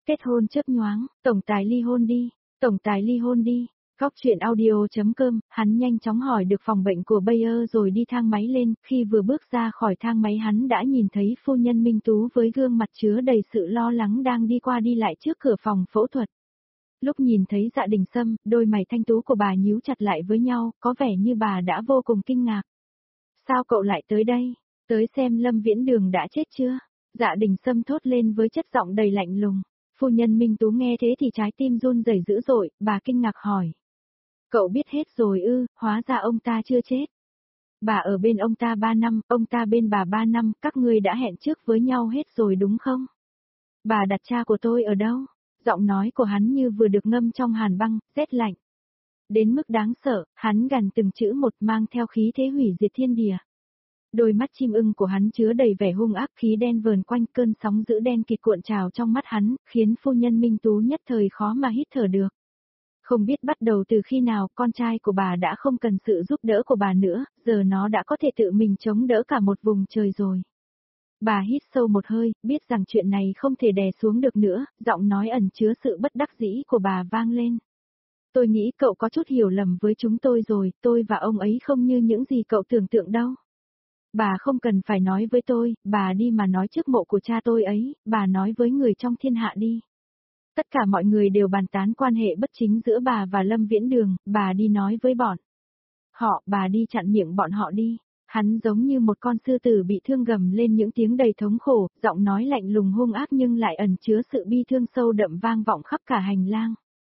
Kết hôn chớp nhoáng, tổng tài ly hôn đi, tổng tài ly hôn đi. Góc chuyện audio.com, hắn nhanh chóng hỏi được phòng bệnh của Bayer rồi đi thang máy lên, khi vừa bước ra khỏi thang máy hắn đã nhìn thấy phu nhân Minh Tú với gương mặt chứa đầy sự lo lắng đang đi qua đi lại trước cửa phòng phẫu thuật. Lúc nhìn thấy Dạ Đình Sâm, đôi mày thanh tú của bà nhíu chặt lại với nhau, có vẻ như bà đã vô cùng kinh ngạc. Sao cậu lại tới đây? Tới xem Lâm Viễn Đường đã chết chưa? Dạ Đình Sâm thốt lên với chất giọng đầy lạnh lùng. Phu nhân Minh Tú nghe thế thì trái tim run rẩy dữ dội, bà kinh ngạc hỏi. Cậu biết hết rồi ư, hóa ra ông ta chưa chết. Bà ở bên ông ta 3 năm, ông ta bên bà 3 năm, các ngươi đã hẹn trước với nhau hết rồi đúng không? Bà đặt cha của tôi ở đâu? Giọng nói của hắn như vừa được ngâm trong hàn băng, rét lạnh. Đến mức đáng sợ, hắn gằn từng chữ một mang theo khí thế hủy diệt thiên địa. Đôi mắt chim ưng của hắn chứa đầy vẻ hung ác, khí đen vờn quanh, cơn sóng dữ đen kịt cuộn trào trong mắt hắn, khiến phu nhân Minh Tú nhất thời khó mà hít thở được. Không biết bắt đầu từ khi nào con trai của bà đã không cần sự giúp đỡ của bà nữa, giờ nó đã có thể tự mình chống đỡ cả một vùng trời rồi. Bà hít sâu một hơi, biết rằng chuyện này không thể đè xuống được nữa, giọng nói ẩn chứa sự bất đắc dĩ của bà vang lên. Tôi nghĩ cậu có chút hiểu lầm với chúng tôi rồi, tôi và ông ấy không như những gì cậu tưởng tượng đâu. Bà không cần phải nói với tôi, bà đi mà nói trước mộ của cha tôi ấy, bà nói với người trong thiên hạ đi. Tất cả mọi người đều bàn tán quan hệ bất chính giữa bà và Lâm Viễn Đường, bà đi nói với bọn họ, bà đi chặn miệng bọn họ đi. Hắn giống như một con sư tử bị thương gầm lên những tiếng đầy thống khổ, giọng nói lạnh lùng hung ác nhưng lại ẩn chứa sự bi thương sâu đậm vang vọng khắp cả hành lang.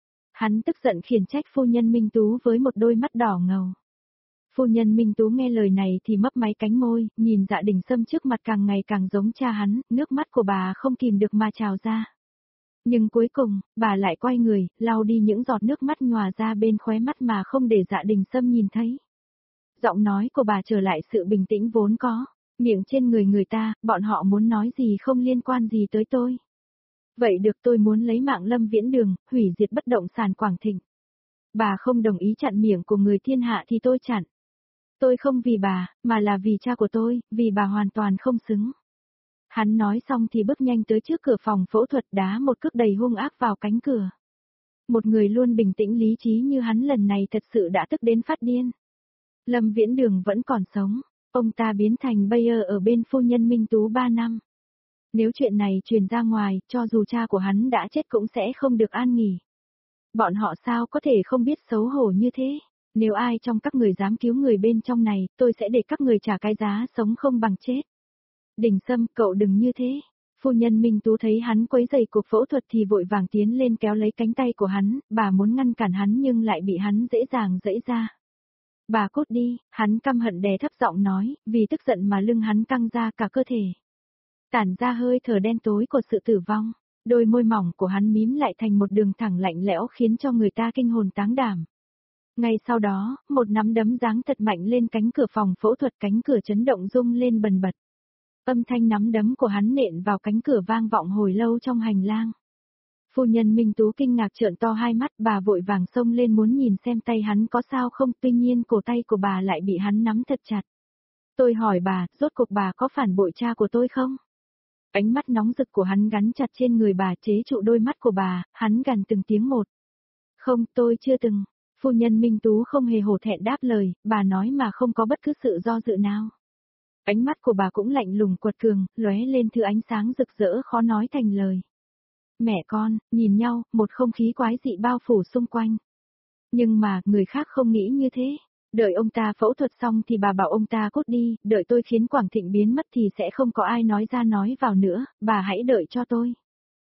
Hắn tức giận khiển trách phu nhân Minh Tú với một đôi mắt đỏ ngầu. Phu nhân Minh Tú nghe lời này thì mấp máy cánh môi, nhìn Dạ Đình Sâm trước mặt càng ngày càng giống cha hắn, nước mắt của bà không kìm được mà trào ra. Nhưng cuối cùng, bà lại quay người, lau đi những giọt nước mắt nhòa ra bên khóe mắt mà không để Dạ Đình Sâm nhìn thấy. Giọng nói của bà trở lại sự bình tĩnh vốn có, miệng trên người ta, bọn họ muốn nói gì không liên quan gì tới tôi. Vậy được, tôi muốn lấy mạng Lâm Viễn Đường, hủy diệt bất động sản Quảng Thịnh. Bà không đồng ý chặn miệng của người thiên hạ thì tôi chặn. Tôi không vì bà, mà là vì cha của tôi, vì bà hoàn toàn không xứng. Hắn nói xong thì bước nhanh tới trước cửa phòng phẫu thuật, đá một cước đầy hung ác vào cánh cửa. Một người luôn bình tĩnh lý trí như hắn lần này thật sự đã tức đến phát điên. Lâm Viễn Đường vẫn còn sống, ông ta biến thành Bayer ở bên phu nhân Minh Tú 3 năm. Nếu chuyện này truyền ra ngoài, cho dù cha của hắn đã chết cũng sẽ không được an nghỉ. Bọn họ sao có thể không biết xấu hổ như thế? Nếu ai trong các người dám cứu người bên trong này, tôi sẽ để các người trả cái giá sống không bằng chết. Đình Sâm, cậu đừng như thế. Phu nhân Minh Tú thấy hắn quấy rầy cuộc phẫu thuật thì vội vàng tiến lên kéo lấy cánh tay của hắn, bà muốn ngăn cản hắn nhưng lại bị hắn dễ dàng giãy ra. Bà cút đi, hắn căm hận đè thấp giọng nói, vì tức giận mà lưng hắn căng ra cả cơ thể. Tản ra hơi thở đen tối của sự tử vong, đôi môi mỏng của hắn mím lại thành một đường thẳng lạnh lẽo khiến cho người ta kinh hồn táng đảm. Ngay sau đó, một nắm đấm giáng thật mạnh lên cánh cửa phòng phẫu thuật, cánh cửa chấn động rung lên bần bật. Âm thanh nắm đấm của hắn nện vào cánh cửa vang vọng hồi lâu trong hành lang. Phu nhân Minh Tú kinh ngạc trợn to hai mắt, bà vội vàng xông lên muốn nhìn xem tay hắn có sao không, tuy nhiên cổ tay của bà lại bị hắn nắm thật chặt. Tôi hỏi bà, rốt cuộc bà có phản bội cha của tôi không? Ánh mắt nóng rực của hắn gắn chặt trên người bà, chế trụ đôi mắt của bà, hắn gằn từng tiếng một. Không, tôi chưa từng. Phu nhân Minh Tú không hề hổ thẹn đáp lời, bà nói mà không có bất cứ sự do dự nào. Ánh mắt của bà cũng lạnh lùng quật cường, lóe lên thứ ánh sáng rực rỡ khó nói thành lời. Mẹ con, nhìn nhau, một không khí quái dị bao phủ xung quanh. Nhưng mà, người khác không nghĩ như thế. Đợi ông ta phẫu thuật xong thì bà bảo ông ta cút đi, đợi tôi khiến Quảng Thịnh biến mất thì sẽ không có ai nói ra nói vào nữa, bà hãy đợi cho tôi.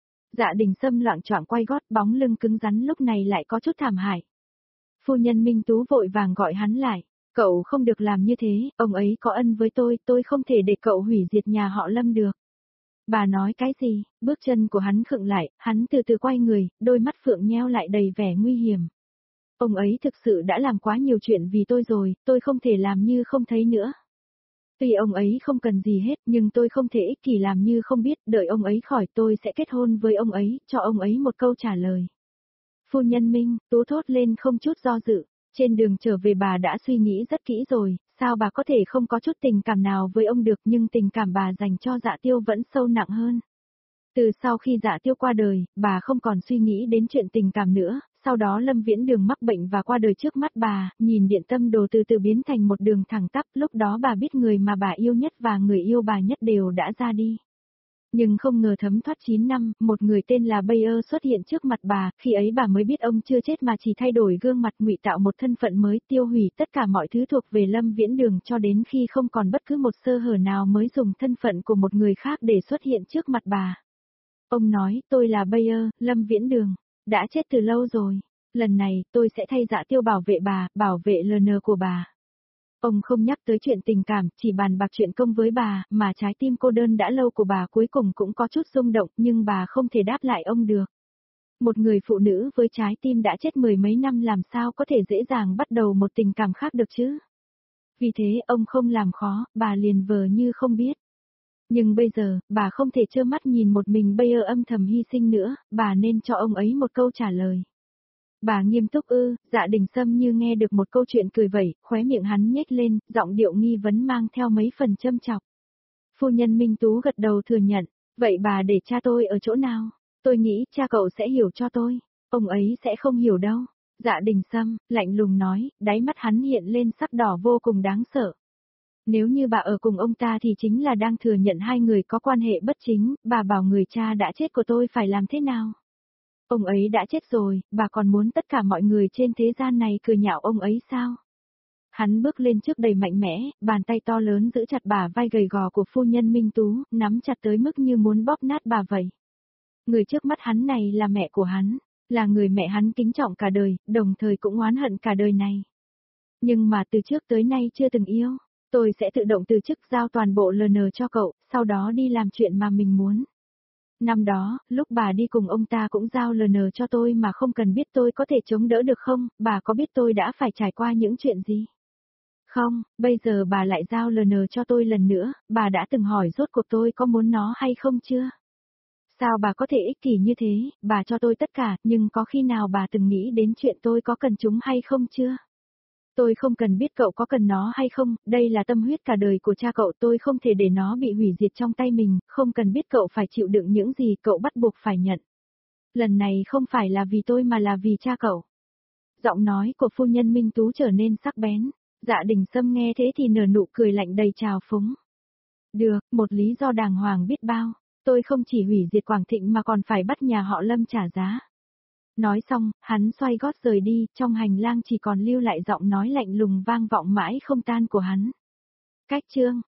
Dạ Đình Sâm loạng choạng quay gót, bóng lưng cứng rắn lúc này lại có chút thảm hại. Phu nhân Minh Tú vội vàng gọi hắn lại. Cậu không được làm như thế, ông ấy có ân với tôi không thể để cậu hủy diệt nhà họ Lâm được. Bà nói cái gì? Bước chân của hắn khựng lại, hắn từ từ quay người, đôi mắt phượng nheo lại đầy vẻ nguy hiểm. Ông ấy thực sự đã làm quá nhiều chuyện vì tôi rồi, tôi không thể làm như không thấy nữa. Tuy ông ấy không cần gì hết nhưng tôi không thể ích kỷ làm như không biết, đợi ông ấy khỏi tôi sẽ kết hôn với ông ấy, cho ông ấy một câu trả lời. Phu nhân Minh Tú thốt lên không chút do dự. Trên đường trở về bà đã suy nghĩ rất kỹ rồi, sao bà có thể không có chút tình cảm nào với ông được, nhưng tình cảm bà dành cho Dạ Tiêu vẫn sâu nặng hơn. Từ sau khi Dạ Tiêu qua đời, bà không còn suy nghĩ đến chuyện tình cảm nữa, sau đó Lâm Viễn Đường mắc bệnh và qua đời trước mắt bà, nhìn Điện Tâm Đồ từ từ biến thành một đường thẳng tắp, lúc đó bà biết người mà bà yêu nhất và người yêu bà nhất đều đã ra đi. Nhưng không ngờ thấm thoát 9 năm, một người tên là Bayer xuất hiện trước mặt bà, khi ấy bà mới biết ông chưa chết mà chỉ thay đổi gương mặt, ngụy tạo một thân phận mới, tiêu hủy tất cả mọi thứ thuộc về Lâm Viễn Đường cho đến khi không còn bất cứ một sơ hở nào mới dùng thân phận của một người khác để xuất hiện trước mặt bà. Ông nói, tôi là Bayer, Lâm Viễn Đường, đã chết từ lâu rồi. Lần này, tôi sẽ thay Dạ Tiêu bảo vệ bà, bảo vệ LN của bà. Ông không nhắc tới chuyện tình cảm, chỉ bàn bạc chuyện công với bà, mà trái tim cô đơn đã lâu của bà cuối cùng cũng có chút rung động, nhưng bà không thể đáp lại ông được. Một người phụ nữ với trái tim đã chết mười mấy năm làm sao có thể dễ dàng bắt đầu một tình cảm khác được chứ? Vì thế ông không làm khó, bà liền vờ như không biết. Nhưng bây giờ, bà không thể trơ mắt nhìn một mình Bayer âm thầm hy sinh nữa, bà nên cho ông ấy một câu trả lời. Bà nghiêm túc ư? Dạ Đình Sâm như nghe được một câu chuyện cười vẩy, khóe miệng hắn nhếch lên, giọng điệu nghi vấn mang theo mấy phần châm chọc. Phu nhân Minh Tú gật đầu thừa nhận, vậy bà để cha tôi ở chỗ nào? Tôi nghĩ cha cậu sẽ hiểu cho tôi. Ông ấy sẽ không hiểu đâu. Dạ Đình Sâm, lạnh lùng nói, đáy mắt hắn hiện lên sắc đỏ vô cùng đáng sợ. Nếu như bà ở cùng ông ta thì chính là đang thừa nhận hai người có quan hệ bất chính, bà bảo người cha đã chết của tôi phải làm thế nào? Ông ấy đã chết rồi, bà còn muốn tất cả mọi người trên thế gian này cười nhạo ông ấy sao? Hắn bước lên trước đầy mạnh mẽ, bàn tay to lớn giữ chặt bả vai gầy gò của phu nhân Minh Tú, nắm chặt tới mức như muốn bóp nát bà vậy. Người trước mắt hắn này là mẹ của hắn, là người mẹ hắn kính trọng cả đời, đồng thời cũng oán hận cả đời này. Nhưng mà từ trước tới nay chưa từng yêu, tôi sẽ tự động từ chức giao toàn bộ LN cho cậu, sau đó đi làm chuyện mà mình muốn. Năm đó, lúc bà đi cùng ông ta cũng giao LN cho tôi mà không cần biết tôi có thể chống đỡ được không, bà có biết tôi đã phải trải qua những chuyện gì? Không, bây giờ bà lại giao LN cho tôi lần nữa, bà đã từng hỏi rốt cuộc tôi có muốn nó hay không chưa? Sao bà có thể ích kỷ như thế, bà cho tôi tất cả, nhưng có khi nào bà từng nghĩ đến chuyện tôi có cần chúng hay không chưa? Tôi không cần biết cậu có cần nó hay không, đây là tâm huyết cả đời của cha cậu, tôi không thể để nó bị hủy diệt trong tay mình, không cần biết cậu phải chịu đựng những gì cậu bắt buộc phải nhận. Lần này không phải là vì tôi mà là vì cha cậu. Giọng nói của phu nhân Minh Tú trở nên sắc bén. Dạ Đình Sâm nghe thế thì nở nụ cười lạnh đầy trào phúng. Được, một lý do đàng hoàng biết bao. Tôi không chỉ hủy diệt Quảng Thịnh mà còn phải bắt nhà họ Lâm trả giá. Nói xong, hắn xoay gót rời đi, trong hành lang chỉ còn lưu lại giọng nói lạnh lùng vang vọng mãi không tan của hắn. Cách chương